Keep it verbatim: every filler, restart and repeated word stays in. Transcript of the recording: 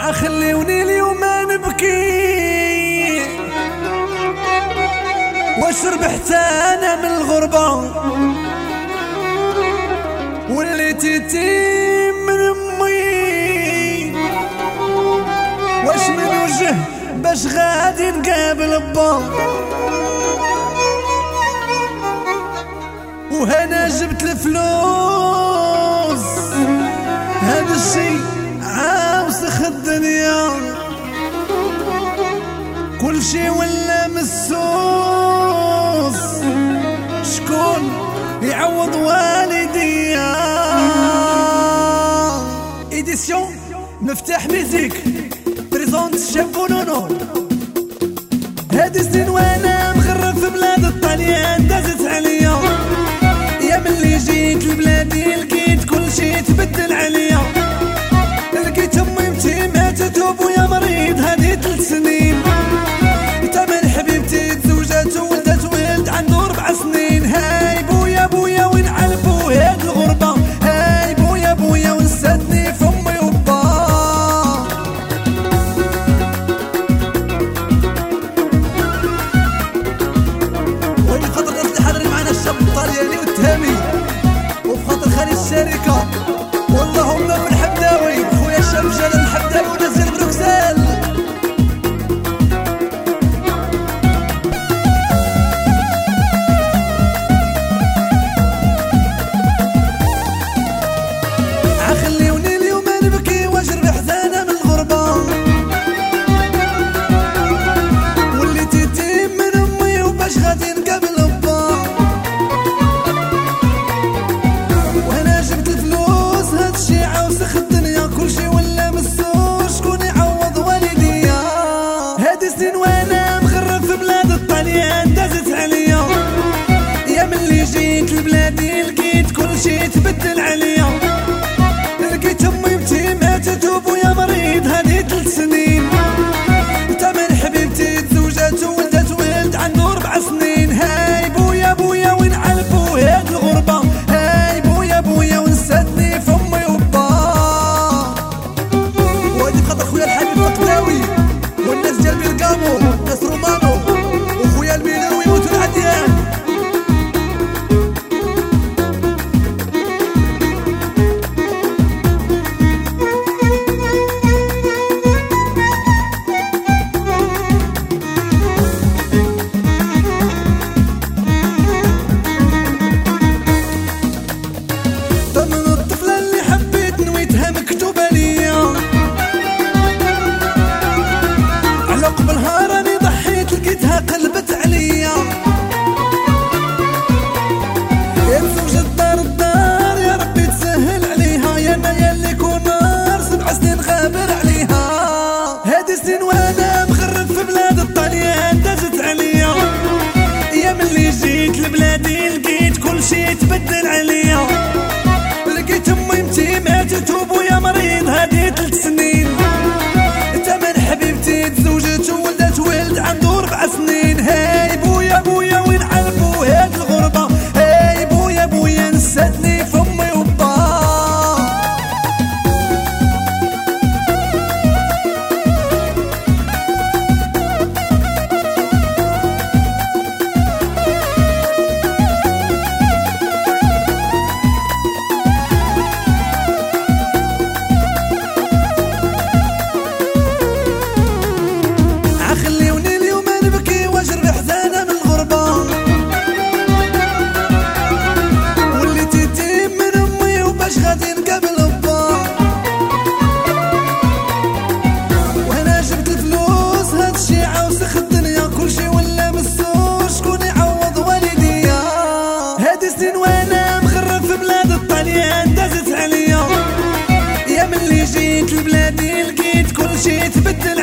خليوني اليوم نبكي، واش ربحت انا من الغربة وليت يتيم من امي، واش من وجه باش غادي نقابل با، وهنا جبت الفلوس هذا الشي عاوسخ الدنيا، كل شي ولا مسوس، شكون يعوض والدي؟ إديسيون مفتاح ميزيك بريزونت شاب ونونو. هادي سنين وانا مغرب في بلاد الطليان دازت عليا، يا ملي جيت لبلادي لقيت كل شي تبدل عليا، لقيت امي متي ماتت وابويا مريض هادي ثلاث سنين، تمن حبيبتي تزوجات وولدت ولد عنده ربع سنين. هاي بويا بويا وين علبو هاد الغربة، هاي بويا بويا ونساتني في امي وبا. وهادي بخاطر الناس اللي حاضرين معنا الشاب الطلياني والتهامي، وبخاطر خالي الشركة واللهم في الحمداوي خويا الشاب جلال الحمداوي وناس ديال بروكسل. خليوني اليوم نبكي واش ربحت انا من الغربة وليت يتيم من امي، وباش غادي نقابل با، وانا جبت الفلوس هادشي عاوسخ الدنيا، كلشي ولا مسوس، شكون يعوض والدي؟ هادي سنين وانا مغرب في بلاد الطليان دازت عليا، يا ملي جيت لبلادي لقيت كلشي تبدل عليا، لقيت امي متي ماتت وابويا مريض هادي ثلاث سنين، تمن حبيبتي تزوجات وولدت ولد عنده ربع سنين. هاي بويا بويا وين علبو هاد الغربة، هاي بويا بويا ونساتني في امي وبا. وهادي بخاطر خويا الحبيب القلاوي والناس ديال بيرغامو ناس رومانو، وخويا الميلوي موتو العديان. قبلها راني ضحيت لقيتها قلبت عليا، يا زوج الدار الدار يا ربي تسهل عليها، يا انا يا اللي كون نار سبع سنين غابر عليها. هادي سنين وانا مغرب في بلاد الطليان دازت عليا، يا ملي جيت لبلادي لقيت كل شي تبدل عليا، لقيت امي متي ماتت وابويا مريض هادي ثلاث سنين، تمن حبيبتي تزوجت وولدت ولد عنده ربع سنين. هاي بويا بويا وين علبو هاد الغربة، هاي بويا بويا نساتني في امي وبا. خليوني اليوم نبكي واش ربحت انا من الغربة وليت يتيم من امي، وباش غادي نقابل با، وانا جبت الفلوس هادشي عاوسخ الدنيا، كلشي ولا مسوس، شكون يعوض والدي؟ هادي سنين وانا مغرب في بلاد الطليان دازت عليا، يا ملي جيت لبلادي لقيت كلشي تبدل